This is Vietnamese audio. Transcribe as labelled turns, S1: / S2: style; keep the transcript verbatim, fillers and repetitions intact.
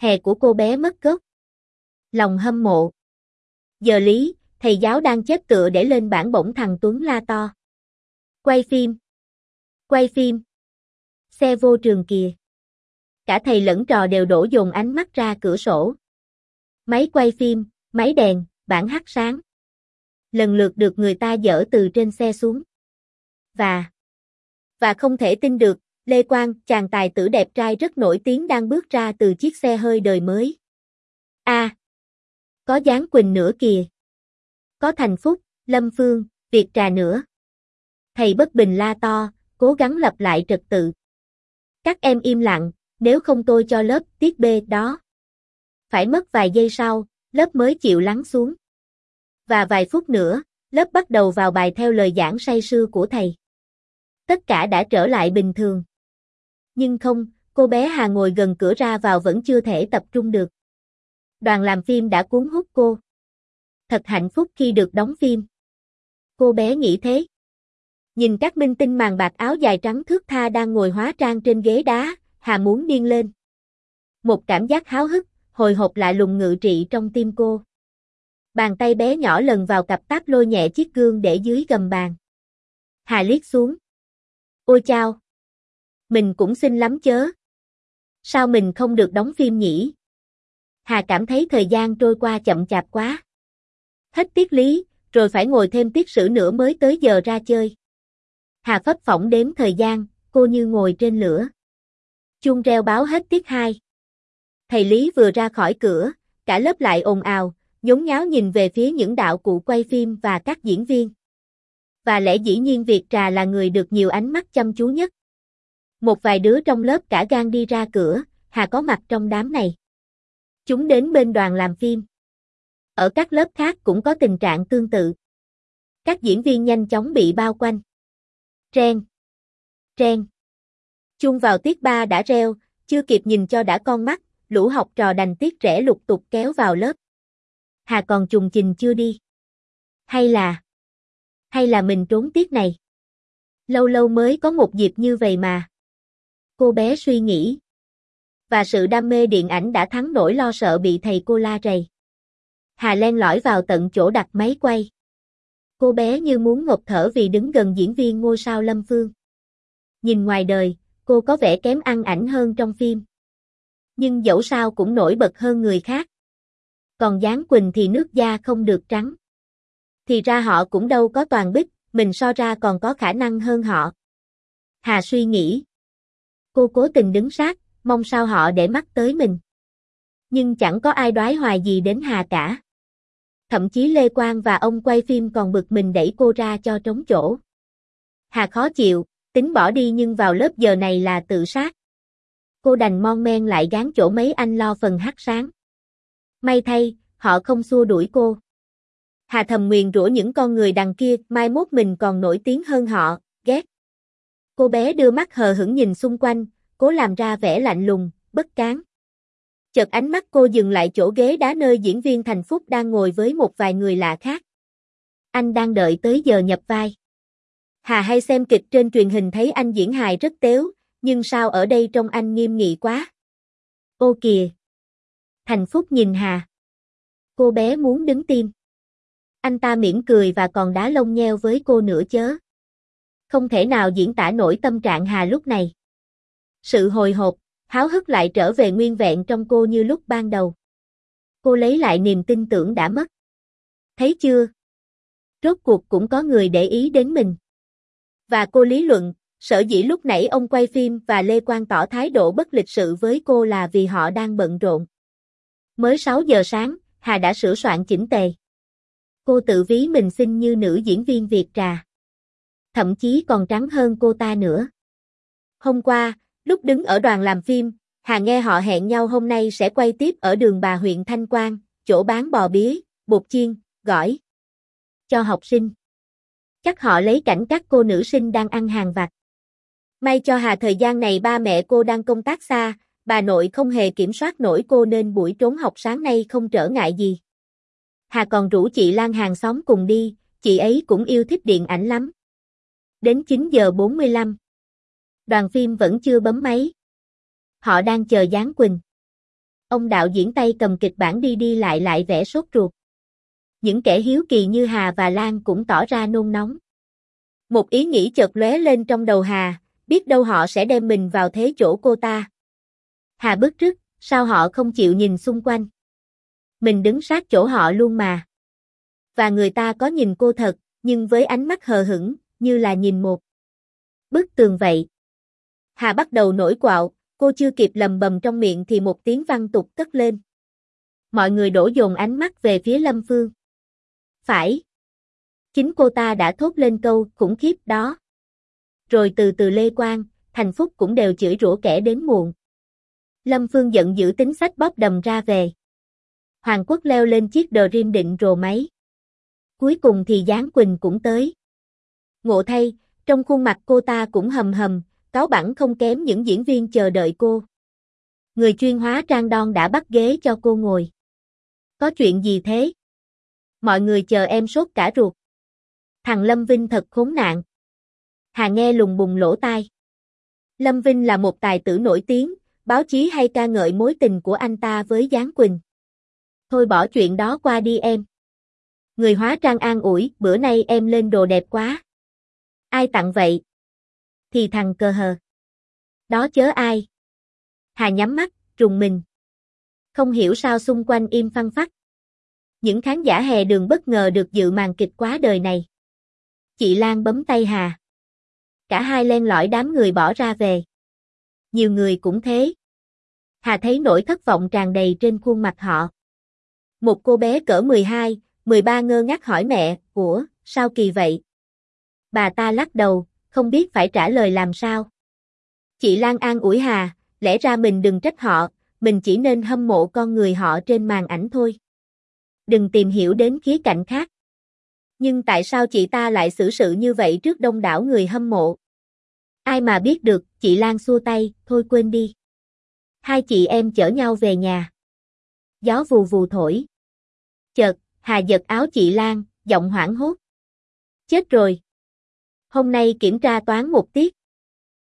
S1: Hè của cô bé mất gốc. Lòng hâm mộ. Giờ lý, thầy giáo đang chép tựa để lên bảng bổng thằng Tuấn la to. Quay phim. Quay phim. Xe vô trường kìa. Cả thầy lẫn trò đều đổ dồn ánh mắt ra cửa sổ. Máy quay phim, máy đèn, bảng hắt sáng. Lần lượt được người ta dỡ từ trên xe xuống. Và... Và không thể tin được, Lê Quang, chàng tài tử đẹp trai rất nổi tiếng đang bước ra từ chiếc xe hơi đời mới. A, à, có Giáng Quỳnh nữa kìa. Có Thành Phúc, Lâm Phương, Việt Trà nữa. Thầy bất bình la to, cố gắng lập lại trật tự. Các em im lặng, nếu không tôi cho lớp tiết B đó. Phải mất vài giây sau, lớp mới chịu lắng xuống. Và vài phút nữa, lớp bắt đầu vào bài theo lời giảng say sưa của thầy. Tất cả đã trở lại bình thường. Nhưng không, cô bé Hà ngồi gần cửa ra vào vẫn chưa thể tập trung được. Đoàn làm phim đã cuốn hút cô. Thật hạnh phúc khi được đóng phim. Cô bé nghĩ thế. Nhìn các minh tinh màn bạc áo dài trắng thướt tha đang ngồi hóa trang trên ghế đá, Hà muốn điên lên. Một cảm giác háo hức, hồi hộp lạ lùng ngự trị trong tim cô. Bàn tay bé nhỏ lần vào cặp táp lôi nhẹ chiếc gương để dưới gầm bàn. Hà liếc xuống. Ôi chao! Mình cũng xinh lắm chớ. Sao mình không được đóng phim nhỉ? Hà cảm thấy thời gian trôi qua chậm chạp quá. Hết tiết lý, rồi phải ngồi thêm tiết sử nữa mới tới giờ ra chơi. Hà phấp phỏng đếm thời gian, cô như ngồi trên lửa. Chuông reo báo hết tiết hai. Thầy Lý vừa ra khỏi cửa, cả lớp lại ồn ào, nhốn nháo nhìn về phía những đạo cụ quay phim và các diễn viên. Và lẽ dĩ nhiên Việt Trà là người được nhiều ánh mắt chăm chú nhất. Một vài đứa trong lớp cả gan đi ra cửa, Hà có mặt trong đám này. Chúng đến bên đoàn làm phim. Ở các lớp khác cũng có tình trạng tương tự. Các diễn viên nhanh chóng bị bao quanh. Reng. Reng. Chuông vào tiết ba đã reo, chưa kịp nhìn cho đã con mắt, lũ học trò đành tiếc rẻ lục tục kéo vào lớp. Hà còn chùng chình chưa đi. Hay là... Hay là mình trốn tiết này? Lâu lâu mới có một dịp như vậy mà. Cô bé suy nghĩ. Và sự đam mê điện ảnh đã thắng nỗi lo sợ bị thầy cô la rầy. Hà len lỏi vào tận chỗ đặt máy quay. Cô bé như muốn ngộp thở vì đứng gần diễn viên ngôi sao Lâm Phương. Nhìn ngoài đời, cô có vẻ kém ăn ảnh hơn trong phim. Nhưng dẫu sao cũng nổi bật hơn người khác. Còn Giáng Quỳnh thì nước da không được trắng. Thì ra họ cũng đâu có toàn bích, mình so ra còn có khả năng hơn họ. Hà suy nghĩ. Cô cố tình đứng sát, mong sao họ để mắt tới mình. Nhưng chẳng có ai đoái hoài gì đến Hà cả. Thậm chí Lê Quang và ông quay phim còn bực mình đẩy cô ra cho trống chỗ. Hà khó chịu, tính bỏ đi nhưng vào lớp giờ này là tự sát. Cô đành mon men lại gán chỗ mấy anh lo phần hắt sáng. May thay, họ không xua đuổi cô. Hà thầm nguyền rủa những con người đằng kia, mai mốt mình còn nổi tiếng hơn họ, ghét. Cô bé đưa mắt hờ hững nhìn xung quanh, cố làm ra vẻ lạnh lùng, bất cán. Chợt ánh mắt cô dừng lại chỗ ghế đá nơi diễn viên Thành Phúc đang ngồi với một vài người lạ khác. Anh đang đợi tới giờ nhập vai. Hà hay xem kịch trên truyền hình thấy anh diễn hài rất tếu, nhưng sao ở đây trông anh nghiêm nghị quá. Ô kìa! Thành Phúc nhìn Hà. Cô bé muốn đứng tim. Anh ta mỉm cười và còn đá lông nheo với cô nữa chớ. Không thể nào diễn tả nổi tâm trạng Hà lúc này. Sự hồi hộp, háo hức lại trở về nguyên vẹn trong cô như lúc ban đầu. Cô lấy lại niềm tin tưởng đã mất. Thấy chưa? Rốt cuộc cũng có người để ý đến mình. Và cô lý luận, sở dĩ lúc nãy ông quay phim và Lê Quang tỏ thái độ bất lịch sự với cô là vì họ đang bận rộn. Mới sáu giờ sáng, Hà đã sửa soạn chỉnh tề. Cô tự ví mình xinh như nữ diễn viên Việt Trà. Thậm chí còn trắng hơn cô ta nữa. Hôm qua, lúc đứng ở đoàn làm phim, Hà nghe họ hẹn nhau hôm nay sẽ quay tiếp ở Đường Bà huyện Thanh Quang, chỗ bán bò bía, bột chiên, gỏi cho học sinh. Chắc họ lấy cảnh các cô nữ sinh đang ăn hàng vặt. May cho Hà thời gian này ba mẹ cô đang công tác xa, bà nội không hề kiểm soát nổi cô nên buổi trốn học sáng nay không trở ngại gì. Hà còn rủ chị Lan hàng xóm cùng đi, chị ấy cũng yêu thích điện ảnh lắm. Đến chín giờ bốn mươi lăm. Đoàn phim vẫn chưa bấm máy. Họ đang chờ Giáng Quỳnh. ông đạo diễn tay cầm kịch bản đi đi lại lại vẽ sốt ruột. Những kẻ hiếu kỳ như Hà và Lan cũng tỏ ra nôn nóng. Một ý nghĩ chợt lóe lên trong đầu Hà, biết đâu họ sẽ đem mình vào thế chỗ cô ta. Hà bứt rứt, sao họ không chịu nhìn xung quanh? Mình đứng sát chỗ họ luôn mà. Và người ta có nhìn cô thật, nhưng với ánh mắt hờ hững, như là nhìn một bức tường vậy. Hà bắt đầu nổi quạo, cô chưa kịp lầm bầm trong miệng thì một tiếng văng tục cất lên. Mọi người đổ dồn ánh mắt về phía Lâm Phương. Phải. Chính cô ta đã thốt lên câu khủng khiếp đó. Rồi từ từ Lê Quang, Thành Phúc cũng đều chửi rủa kẻ đến muộn. Lâm Phương giận dữ tính sách bóp đầm ra về. Hoàng Quốc leo lên chiếc Dream định rồ máy. Cuối cùng thì Giáng Quỳnh cũng tới. Ngộ thay, trong khuôn mặt cô ta cũng hầm hầm, cáu bẳn không kém những diễn viên chờ đợi cô. Người chuyên hóa trang đon đã bắt ghế cho cô ngồi. Có chuyện gì thế? Mọi người chờ em sốt cả ruột. Thằng Lâm Vinh thật khốn nạn. Hà nghe lùng bùng lỗ tai. Lâm Vinh là một tài tử nổi tiếng, báo chí hay ca ngợi mối tình của anh ta với Giáng Quỳnh. Thôi bỏ chuyện đó qua đi em. Người hóa trang an ủi, bữa nay em lên đồ đẹp quá. Ai tặng vậy? Thì thằng cờ hờ. Đó chớ ai. Hà nhắm mắt, rùng mình. Không hiểu sao xung quanh im phăng phắc. Những khán giả hè đường bất ngờ được dự màn kịch quá đời này. Chị Lan bấm tay Hà. Cả hai len lỏi đám người bỏ ra về. Nhiều người cũng thế. Hà thấy nỗi thất vọng tràn đầy trên khuôn mặt họ. Một cô bé cỡ mười hai, mười ba ngơ ngác hỏi mẹ, ủa, sao kỳ vậy? Bà ta lắc đầu, không biết phải trả lời làm sao. Chị Lan an ủi Hà, lẽ ra mình đừng trách họ, mình chỉ nên hâm mộ con người họ trên màn ảnh thôi. Đừng tìm hiểu đến khía cạnh khác. Nhưng tại sao chị ta lại xử sự như vậy trước đông đảo người hâm mộ? Ai mà biết được, chị Lan xua tay, thôi quên đi. Hai chị em chở nhau về nhà. Gió vù vù thổi. Chợt, Hà giật áo chị Lan, giọng hoảng hốt. Chết rồi. Hôm nay kiểm tra toán một tiết,